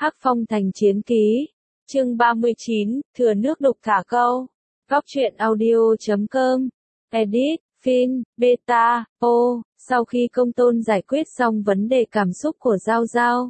Hắc Phong Thành Chiến Ký, chương 39, thừa nước đục thả câu. Góc truyện audio.com, edit, fin, beta, o, sau khi Công Tôn giải quyết xong vấn đề cảm xúc của Giao Giao.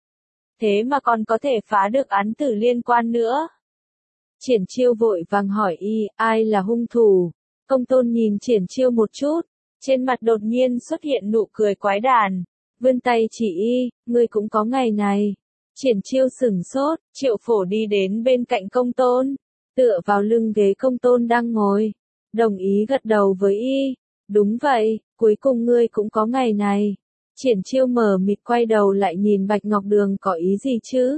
Thế mà còn có thể phá được án tử liên quan nữa. Triển Chiêu vội vàng hỏi ai là hung thủ. Công Tôn nhìn Triển Chiêu một chút, trên mặt đột nhiên xuất hiện nụ cười quái đản, vươn tay chỉ ngươi cũng có ngày này. Triển Chiêu sửng sốt, Triệu Phổ đi đến bên cạnh Công Tôn, tựa vào lưng ghế Công Tôn đang ngồi, đồng ý gật đầu với đúng vậy, cuối cùng ngươi cũng có ngày này. Triển Chiêu mờ mịt quay đầu lại nhìn Bạch Ngọc Đường, có ý gì chứ?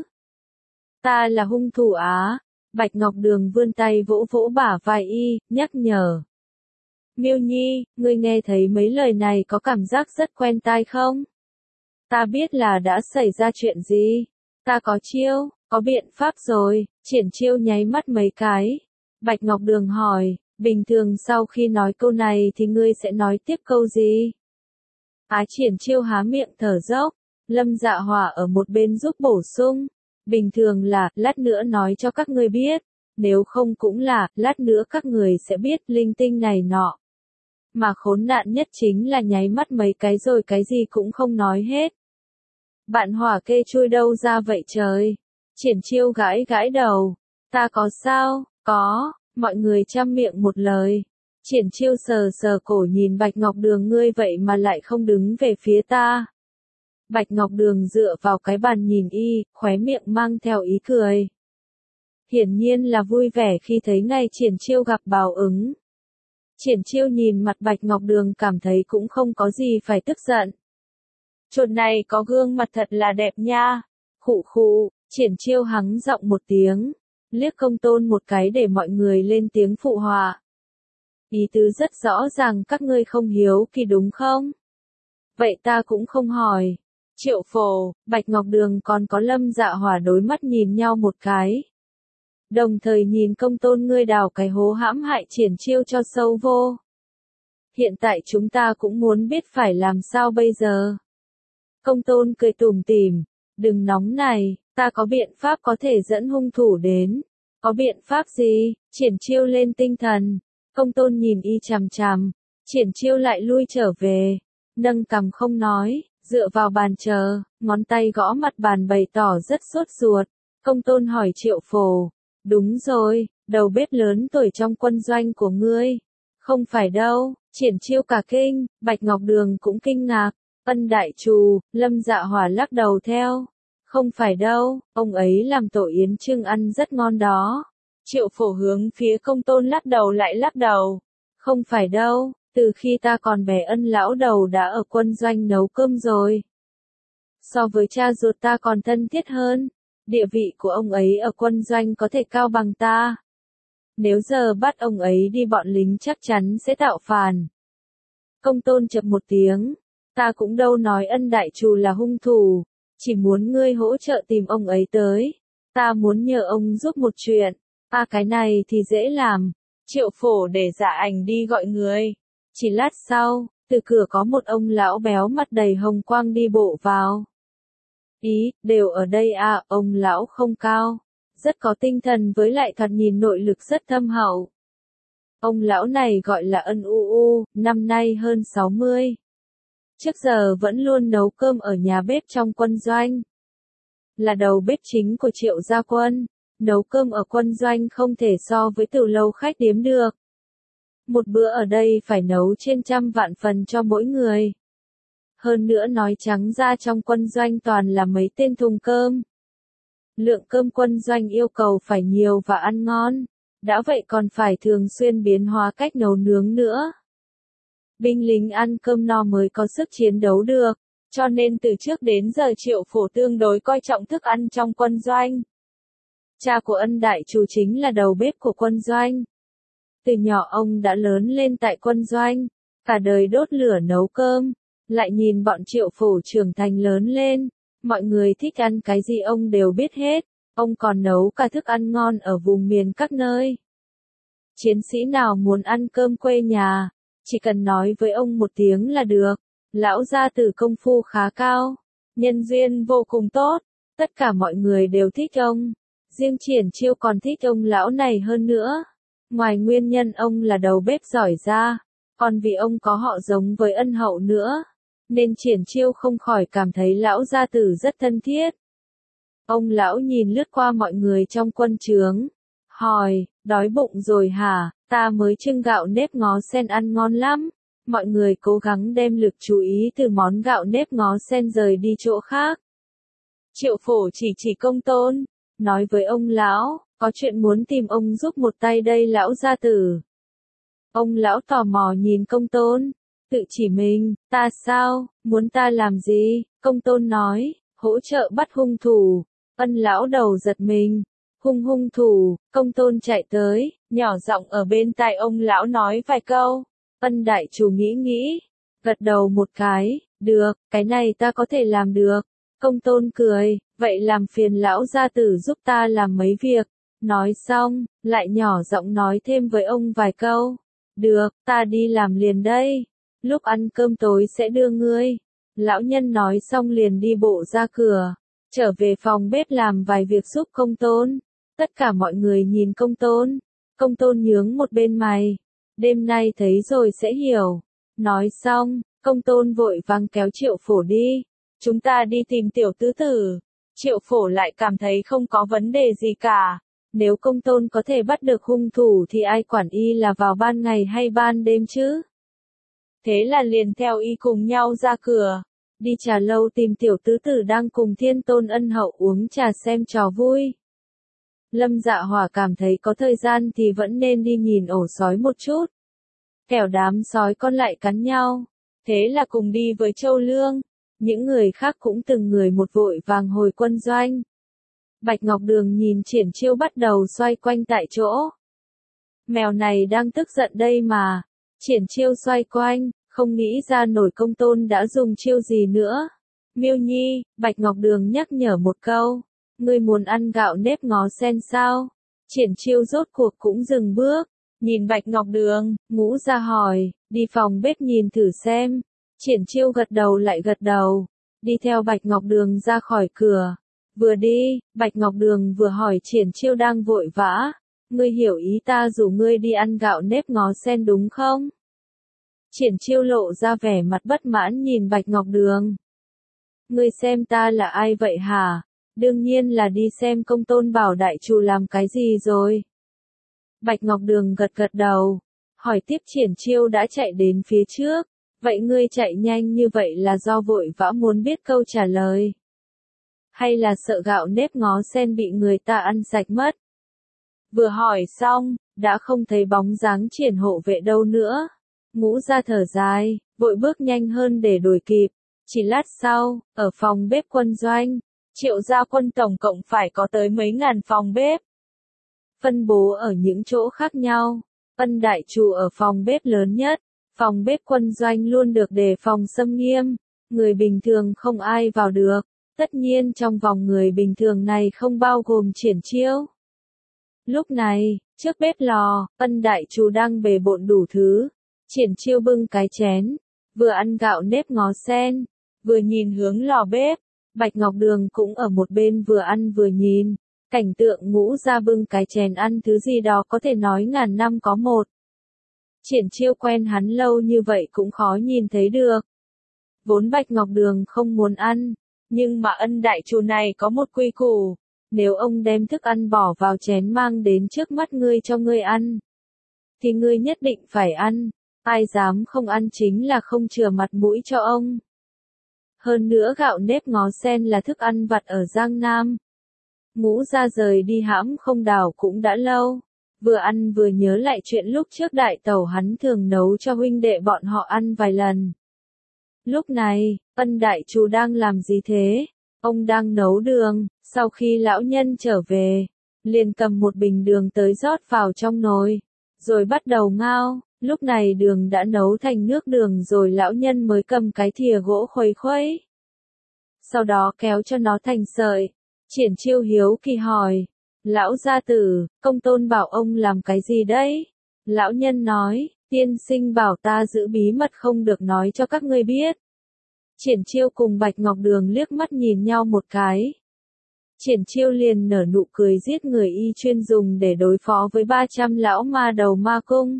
Ta là hung thủ á? Bạch Ngọc Đường vươn tay vỗ vỗ bả vai nhắc nhở. Miêu Nhi, ngươi nghe thấy mấy lời này có cảm giác rất quen tai không? Ta biết là đã xảy ra chuyện gì. Ta có chiêu, có biện pháp rồi. Triển Chiêu nháy mắt mấy cái. Bạch Ngọc Đường hỏi, bình thường sau khi nói câu này thì ngươi sẽ nói tiếp câu gì? Triển Chiêu há miệng thở dốc. Lâm Dạ Hỏa ở một bên giúp bổ sung. Bình thường là, lát nữa nói cho các ngươi biết. Nếu không cũng là, lát nữa các người sẽ biết linh tinh này nọ. Mà khốn nạn nhất chính là nháy mắt mấy cái rồi cái gì cũng không nói hết. Bạn Hỏa kê chui đâu ra vậy trời? Triển Chiêu gãi gãi đầu. Ta có sao? Có, mọi người chăm miệng một lời. Triển Chiêu sờ sờ cổ nhìn Bạch Ngọc Đường, ngươi vậy mà lại không đứng về phía ta. Bạch Ngọc Đường dựa vào cái bàn nhìn khóe miệng mang theo ý cười. Hiển nhiên là vui vẻ khi thấy ngày Triển Chiêu gặp báo ứng. Triển Chiêu nhìn mặt Bạch Ngọc Đường cảm thấy cũng không có gì phải tức giận. Chuột này có gương mặt thật là đẹp nha. Khụ khụ, Triển Chiêu hắng giọng một tiếng, liếc Công Tôn một cái để mọi người lên tiếng phụ họa. Ý tứ rất rõ ràng, các ngươi không hiếu kỳ đúng không? Vậy ta cũng không hỏi. Triệu Phổ, Bạch Ngọc Đường còn có Lâm Dạ Hỏa đối mắt nhìn nhau một cái. Đồng thời nhìn Công Tôn, ngươi đào cái hố hãm hại Triển Chiêu cho sâu vô. Hiện tại chúng ta cũng muốn biết phải làm sao bây giờ. Công Tôn cười tủm tỉm, đừng nóng này, ta có biện pháp có thể dẫn hung thủ đến. Có biện pháp gì? Triển Chiêu lên tinh thần. Công Tôn nhìn chằm chằm, Triển Chiêu lại lui trở về, nâng cằm không nói, dựa vào bàn chờ, ngón tay gõ mặt bàn bày tỏ rất sốt ruột. Công Tôn hỏi Triệu Phổ, đúng rồi, đầu bếp lớn tuổi trong quân doanh của ngươi. Không phải đâu. Triển Chiêu cả kinh, Bạch Ngọc Đường cũng kinh ngạc. Ân đại trù, Lâm Dạ Hỏa lắc đầu theo. Không phải đâu, ông ấy làm tổ yến trưng ăn rất ngon đó. Triệu Phổ hướng phía Công Tôn lắc đầu lại lắc đầu. Không phải đâu, từ khi ta còn bé Ân lão đầu đã ở quân doanh nấu cơm rồi. So với cha ruột ta còn thân thiết hơn. Địa vị của ông ấy ở quân doanh có thể cao bằng ta. Nếu giờ bắt ông ấy đi, bọn lính chắc chắn sẽ tạo phản. Công Tôn chập một tiếng. Ta cũng đâu nói Ân đại trù là hung thủ. Chỉ muốn ngươi hỗ trợ tìm ông ấy tới. Ta muốn nhờ ông giúp một chuyện. Cái này thì dễ làm. Triệu Phổ để Dạ Ảnh đi gọi người. Chỉ lát sau, từ cửa có một ông lão béo mặt đầy hồng quang đi bộ vào. Đều ở đây ông lão không cao. Rất có tinh thần, với lại thoạt nhìn nội lực rất thâm hậu. Ông lão này gọi là Ân U, năm nay hơn 60. Trước giờ vẫn luôn nấu cơm ở nhà bếp trong quân doanh. Là đầu bếp chính của Triệu gia quân. Nấu cơm ở quân doanh không thể so với tiểu lâu khách điếm được. Một bữa ở đây phải nấu trên 100 vạn phần cho mỗi người. Hơn nữa nói trắng ra trong quân doanh toàn là mấy tên thùng cơm. Lượng cơm quân doanh yêu cầu phải nhiều và ăn ngon. Đã vậy còn phải thường xuyên biến hóa cách nấu nướng nữa. Binh lính ăn cơm no mới có sức chiến đấu được. Cho nên từ trước đến giờ Triệu Phổ tương đối coi trọng thức ăn trong quân doanh. Cha của Ân đại trù chính là đầu bếp của quân doanh. Từ nhỏ ông đã lớn lên tại quân doanh, cả đời đốt lửa nấu cơm, lại nhìn bọn Triệu Phổ trưởng thành lớn lên, mọi người thích ăn cái gì ông đều biết hết, ông còn nấu cả thức ăn ngon ở vùng miền các nơi. Chiến sĩ nào muốn ăn cơm quê nhà, chỉ cần nói với ông một tiếng là được. Lão gia tử công phu khá cao, nhân duyên vô cùng tốt, Tất cả mọi người đều thích ông. Riêng Triển Chiêu còn thích ông lão này hơn nữa. Ngoài nguyên nhân ông là đầu bếp giỏi ra, còn vì ông có họ giống với Ân Hậu nữa, nên Triển Chiêu không khỏi cảm thấy lão gia tử rất thân thiết. Ông lão nhìn lướt qua mọi người trong quân trướng, hỏi, đói bụng rồi hả, ta mới trưng gạo nếp ngó sen ăn ngon lắm. Mọi người cố gắng đem lực chú ý từ món gạo nếp ngó sen rời đi chỗ khác. Triệu Phổ chỉ Công Tôn, nói với ông lão, có chuyện muốn tìm ông giúp một tay đây lão gia tử. Ông lão tò mò nhìn Công Tôn, tự chỉ mình, ta sao, muốn ta làm gì? Công Tôn nói, hỗ trợ bắt hung thủ. Ân lão đầu giật mình, hung thủ. Công Tôn chạy tới, nhỏ giọng ở bên tai ông lão nói vài câu. Ân đại chủ nghĩ, gật đầu một cái, được, cái này ta có thể làm được. Công Tôn cười, vậy làm phiền lão gia tử giúp ta làm mấy việc. Nói xong, lại nhỏ giọng nói thêm với ông vài câu. Được, ta đi làm liền đây. Lúc ăn cơm tối sẽ đưa ngươi. Lão nhân nói xong liền đi bộ ra cửa, trở về phòng bếp làm vài việc giúp Công Tôn. Tất cả mọi người nhìn Công Tôn. Công Tôn nhướng một bên mày. Đêm nay thấy rồi sẽ hiểu. Nói xong, Công Tôn vội vàng kéo Triệu Phổ đi. Chúng ta đi tìm tiểu tứ tử. Triệu Phổ lại cảm thấy không có vấn đề gì cả. Nếu Công Tôn có thể bắt được hung thủ thì ai quản y là vào ban ngày hay ban đêm chứ? Thế là liền theo y cùng nhau ra cửa. Đi trà lâu tìm tiểu tứ tử đang cùng Thiên Tôn Ân Hậu uống trà xem trò vui. Lâm Dạ Hỏa cảm thấy có thời gian thì vẫn nên đi nhìn ổ sói một chút. Kẻo đám sói con lại cắn nhau. Thế là cùng đi với Châu Lương. Những người khác cũng từng người một vội vàng hồi quân doanh. Bạch Ngọc Đường nhìn Triển Chiêu bắt đầu xoay quanh tại chỗ. Mèo này đang tức giận đây mà. Triển Chiêu xoay quanh, không nghĩ ra nổi Công Tôn đã dùng chiêu gì nữa. Miêu Nhi, Bạch Ngọc Đường nhắc nhở một câu. Ngươi muốn ăn gạo nếp ngó sen sao? Triển Chiêu rốt cuộc cũng dừng bước. Nhìn Bạch Ngọc Đường, Ngũ ra hỏi, đi phòng bếp nhìn thử xem. Triển Chiêu gật đầu lại gật đầu. Đi theo Bạch Ngọc Đường ra khỏi cửa. Vừa đi, Bạch Ngọc Đường vừa hỏi Triển Chiêu đang vội vã. Ngươi hiểu ý ta rủ ngươi đi ăn gạo nếp ngó sen đúng không? Triển Chiêu lộ ra vẻ mặt bất mãn nhìn Bạch Ngọc Đường. Ngươi xem ta là ai vậy hả? Đương nhiên là đi xem Công Tôn bảo đại chủ làm cái gì rồi. Bạch Ngọc Đường gật gật đầu. Hỏi tiếp Triển Chiêu đã chạy đến phía trước. Vậy ngươi chạy nhanh như vậy là do vội vã muốn biết câu trả lời? Hay là sợ gạo nếp ngó sen bị người ta ăn sạch mất? Vừa hỏi xong, đã không thấy bóng dáng Triển hộ vệ đâu nữa. Ngũ ra thở dài, vội bước nhanh hơn để đuổi kịp. Chỉ lát sau, ở phòng bếp quân doanh, Triệu gia quân tổng cộng phải có tới mấy ngàn phòng bếp. Phân bố ở những chỗ khác nhau. Ân đại chủ ở phòng bếp lớn nhất. Phòng bếp quân doanh luôn được đề phòng xâm nghiêm. Người bình thường không ai vào được. Tất nhiên trong vòng người bình thường này không bao gồm Triển Chiêu. Lúc này, trước bếp lò, Ân đại chủ đang bề bộn đủ thứ. Triển Chiêu bưng cái chén, vừa ăn gạo nếp ngó sen, vừa nhìn hướng lò bếp. Bạch Ngọc Đường cũng ở một bên vừa ăn vừa nhìn. Cảnh tượng Ngũ ra bưng cái chén ăn thứ gì đó có thể nói ngàn năm có một. Triển Chiêu quen hắn lâu như vậy cũng khó nhìn thấy được. Vốn Bạch Ngọc Đường không muốn ăn, nhưng mà Ân đại chủ này có một quy củ. Nếu ông đem thức ăn bỏ vào chén mang đến trước mắt ngươi cho ngươi ăn, thì ngươi nhất định phải ăn. Ai dám không ăn chính là không chừa mặt mũi cho ông. Hơn nữa gạo nếp ngó sen là thức ăn vặt ở Giang Nam. Ngũ ra rời đi hãm không đảo cũng đã lâu. Vừa ăn vừa nhớ lại chuyện lúc trước đại tẩu hắn thường nấu cho huynh đệ bọn họ ăn vài lần. Lúc này, Ân đại chủ đang làm gì thế? Ông đang nấu đường. Sau khi lão nhân trở về, liền cầm một bình đường tới rót vào trong nồi, rồi bắt đầu ngao. Lúc này đường đã nấu thành nước đường rồi lão nhân mới cầm cái thìa gỗ khuấy khuấy. Sau đó kéo cho nó thành sợi. Triển Chiêu hiếu kỳ hỏi. Lão gia tử, Công Tôn bảo ông làm cái gì đấy? Lão nhân nói, tiên sinh bảo ta giữ bí mật không được nói cho các ngươi biết. Triển Chiêu cùng Bạch Ngọc Đường liếc mắt nhìn nhau một cái. Triển Chiêu liền nở nụ cười giết người y chuyên dùng để đối phó với 300 lão ma đầu ma cung.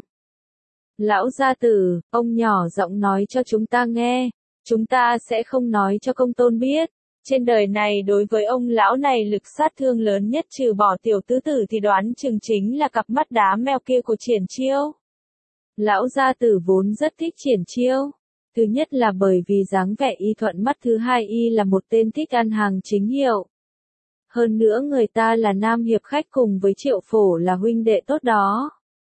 Lão gia tử, ông nhỏ giọng nói cho chúng ta nghe, chúng ta sẽ không nói cho công tôn biết. Trên đời này đối với ông lão này lực sát thương lớn nhất trừ bỏ tiểu tứ tử thì đoán chừng chính là cặp mắt đá mèo kia của Triển Chiêu. Lão gia tử vốn rất thích Triển Chiêu. Thứ nhất là bởi vì dáng vẻ y thuận mắt, thứ hai y là một tên thích ăn hàng chính hiệu. Hơn nữa người ta là nam hiệp khách cùng với Triệu Phổ là huynh đệ tốt đó.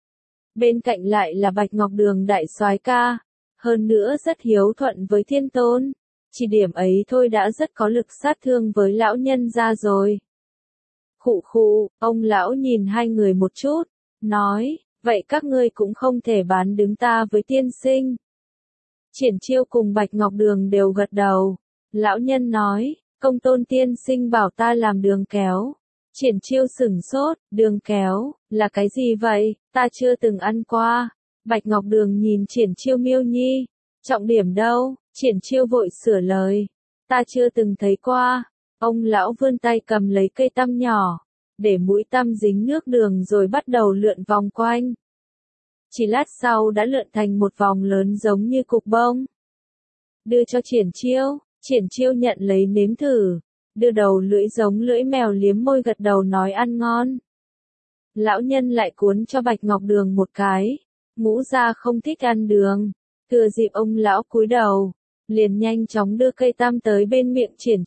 Bên cạnh lại là Bạch Ngọc Đường đại soái ca, hơn nữa rất hiếu thuận với Thiên Tôn. Chỉ điểm ấy thôi đã rất có lực sát thương với lão nhân gia rồi. Khụ khụ, ông lão nhìn hai người một chút, nói, vậy các ngươi cũng không thể bán đứng ta với tiên sinh. Triển Chiêu cùng Bạch Ngọc Đường đều gật đầu. Lão nhân nói, công tôn tiên sinh bảo ta làm đường kéo. Triển Chiêu sửng sốt, đường kéo, là cái gì vậy, ta chưa từng ăn qua. Bạch Ngọc Đường nhìn Triển Chiêu miêu nhi, trọng điểm đâu, Triển Chiêu vội sửa lời, ta chưa từng thấy qua. Ông lão vươn tay cầm lấy cây tăm nhỏ, để mũi tăm dính nước đường rồi bắt đầu lượn vòng quanh. Chỉ lát sau đã lượn thành một vòng lớn giống như cục bông. Đưa cho Triển Chiêu nhận lấy nếm thử, đưa đầu lưỡi giống lưỡi mèo liếm môi gật đầu nói ăn ngon. Lão nhân lại cuốn cho Bạch Ngọc Đường một cái, ngũ gia không thích ăn đường, thừa dịp ông lão cúi đầu, liền nhanh chóng đưa cây tăm tới bên miệng Triển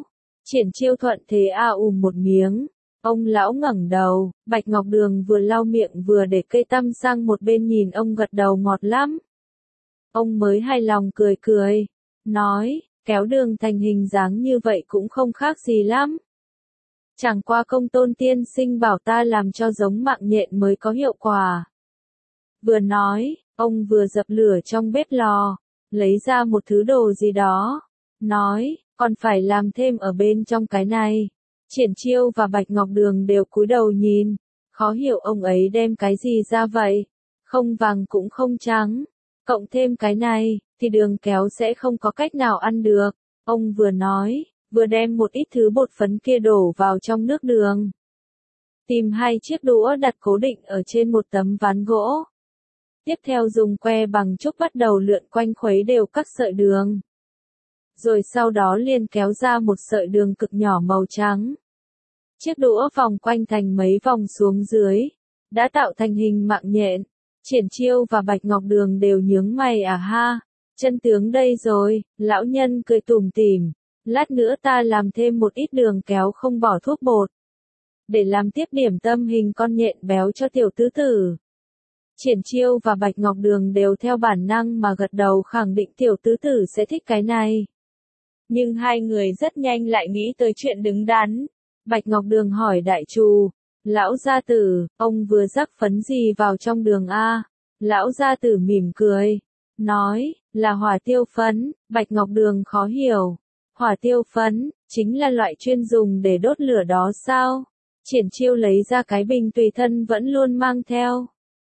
Chiêu thuận thế một miếng. Ông lão ngẩng đầu, Bạch Ngọc Đường vừa lau miệng vừa để cây tăm sang một bên nhìn ông gật đầu ngọt lắm. Ông mới hài lòng cười, nói, kéo đường thành hình dáng như vậy cũng không khác gì lắm. Chẳng qua công tôn tiên sinh bảo ta làm cho giống mạng nhện mới có hiệu quả. Vừa nói, ông vừa dập lửa trong bếp lò, lấy ra một thứ đồ gì đó, nói, còn phải làm thêm ở bên trong cái này. Triển Chiêu và Bạch Ngọc Đường đều cúi đầu nhìn, khó hiểu ông ấy đem cái gì ra vậy, không vàng cũng không trắng, cộng thêm cái này, thì đường kéo sẽ không có cách nào ăn được. Ông vừa nói, vừa đem một ít thứ bột phấn kia đổ vào trong nước đường. Tìm hai chiếc đũa đặt cố định ở trên một tấm ván gỗ. Tiếp theo dùng que bằng trúc bắt đầu lượn quanh khuấy đều các sợi đường. Rồi sau đó liền kéo ra một sợi đường cực nhỏ màu trắng. Chiếc đũa vòng quanh thành mấy vòng xuống dưới, đã tạo thành hình mạng nhện. Triển Chiêu và Bạch Ngọc Đường đều nhướng mày ha, chân tướng đây rồi, lão nhân cười tủm tỉm, lát nữa ta làm thêm một ít đường kéo không bỏ thuốc bột, để làm tiếp điểm tâm hình con nhện béo cho tiểu tứ tử. Triển Chiêu và Bạch Ngọc Đường đều theo bản năng mà gật đầu khẳng định tiểu tứ tử sẽ thích cái này. Nhưng hai người rất nhanh lại nghĩ tới chuyện đứng đắn. Bạch Ngọc Đường hỏi đại trù, lão gia tử, ông vừa rắc phấn gì vào trong đường a? Lão gia tử mỉm cười, nói, là hỏa tiêu phấn. Bạch Ngọc Đường khó hiểu, hỏa tiêu phấn, chính là loại chuyên dùng để đốt lửa đó sao? Triển Chiêu lấy ra cái bình tùy thân vẫn luôn mang theo.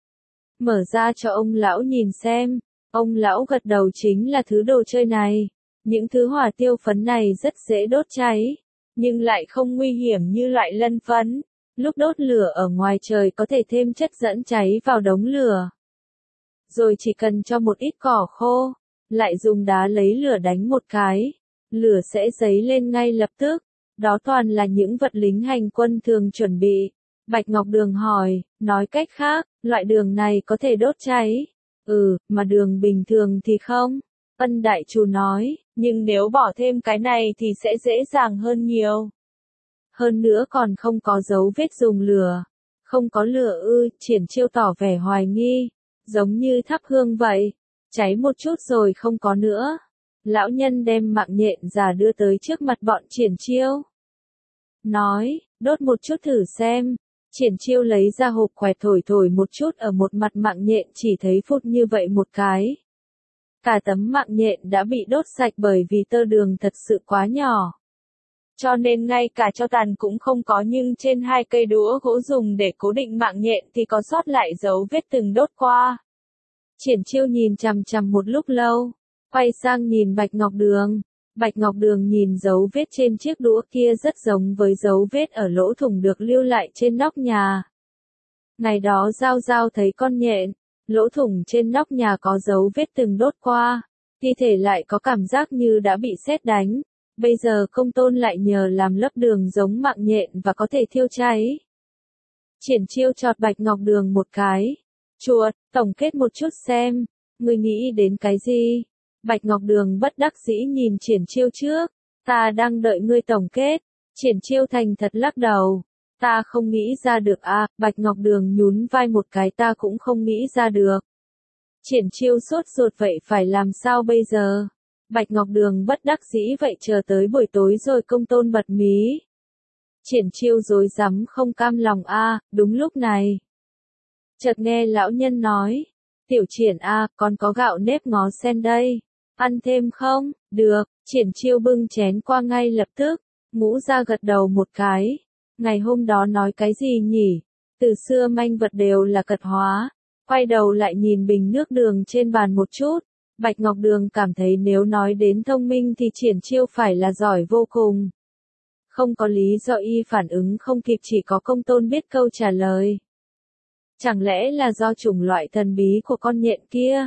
Mở ra cho ông lão nhìn xem, ông lão gật đầu chính là thứ đồ chơi này. Những thứ hỏa tiêu phấn này rất dễ đốt cháy, nhưng lại không nguy hiểm như loại lân phấn. Lúc đốt lửa ở ngoài trời có thể thêm chất dẫn cháy vào đống lửa. Rồi chỉ cần cho một ít cỏ khô, lại dùng đá lấy lửa đánh một cái, lửa sẽ dấy lên ngay lập tức. Đó toàn là những vật lính hành quân thường chuẩn bị. Bạch Ngọc Đường hỏi, nói cách khác, loại đường này có thể đốt cháy. Mà đường bình thường thì không. Ân đại chủ nói, nhưng nếu bỏ thêm cái này thì sẽ dễ dàng hơn nhiều. Hơn nữa còn không có dấu vết dùng lửa. Không có lửa Triển Chiêu tỏ vẻ hoài nghi, giống như thắp hương vậy, cháy một chút rồi không có nữa. Lão nhân đem mạng nhện già đưa tới trước mặt bọn Triển Chiêu. Nói, đốt một chút thử xem. Triển Chiêu lấy ra hộp quẹt thổi một chút ở một mặt mạng nhện, chỉ thấy phút như vậy một cái. Cả tấm mạng nhện đã bị đốt sạch bởi vì tơ đường thật sự quá nhỏ. Cho nên ngay cả cho tàn cũng không có, nhưng trên hai cây đũa gỗ dùng để cố định mạng nhện thì có sót lại dấu vết từng đốt qua. Triển Chiêu nhìn chằm chằm một lúc lâu, quay sang nhìn Bạch Ngọc Đường, Bạch Ngọc Đường nhìn dấu vết trên chiếc đũa kia rất giống với dấu vết ở lỗ thủng được lưu lại trên nóc nhà. Ngày đó Giao Giao thấy con nhện, lỗ thủng trên nóc nhà có dấu vết từng đốt qua, thi thể lại có cảm giác như đã bị sét đánh. Bây giờ Công Tôn lại nhờ làm lấp đường giống mạng nhện và có thể thiêu cháy. Triển Chiêu chọt Bạch Ngọc Đường một cái. Chuột, tổng kết một chút xem, ngươi nghĩ đến cái gì? Bạch Ngọc Đường bất đắc dĩ nhìn Triển Chiêu trước. Ta đang đợi ngươi tổng kết. Triển Chiêu thành thật lắc đầu. Ta không nghĩ ra được à, Bạch Ngọc Đường nhún vai một cái, ta cũng không nghĩ ra được. Triển Chiêu sốt ruột, vậy phải làm sao bây giờ? Bạch Ngọc Đường bất đắc dĩ, vậy chờ tới buổi tối rồi Công Tôn bật mí. Triển Chiêu rối rắm không cam lòng a. Đúng lúc này, chợt nghe lão nhân nói, Tiểu Triển a, con có gạo nếp ngó sen đây, ăn thêm không? Được. Triển Chiêu bưng chén qua ngay lập tức. Ngũ Gia gật đầu một cái. Ngày hôm đó nói cái gì nhỉ? Từ xưa manh vật đều là cật hóa. Quay đầu lại nhìn bình nước đường trên bàn một chút. Bạch Ngọc Đường cảm thấy nếu nói đến thông minh thì Triển Chiêu phải là giỏi vô cùng. Không có lý do y phản ứng không kịp, chỉ có Công Tôn biết câu trả lời. Chẳng lẽ là do chủng loại thần bí của con nhện kia?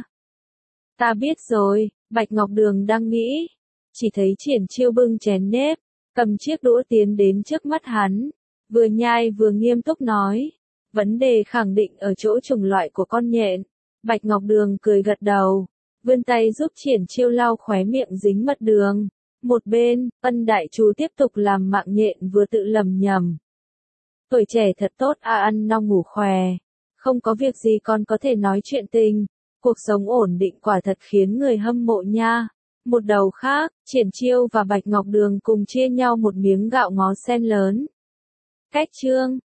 Ta biết rồi, Bạch Ngọc Đường đang nghĩ. Chỉ thấy Triển Chiêu bưng chén nếp, cầm chiếc đũa tiến đến trước mắt hắn. Vừa nhai vừa nghiêm túc nói. Vấn đề khẳng định ở chỗ chủng loại của con nhện. Bạch Ngọc Đường cười gật đầu. Vươn tay giúp Triển Chiêu lau khóe miệng dính mật đường. Một bên, Ân đại chú tiếp tục làm mạng nhện vừa tự lầm nhầm. Tuổi trẻ thật tốt à, ăn no ngủ khỏe. Không có việc gì còn có thể nói chuyện tình. Cuộc sống ổn định quả thật khiến người hâm mộ nha. Một đầu khác, Triển Chiêu và Bạch Ngọc Đường cùng chia nhau một miếng gạo ngó sen lớn. Cách chương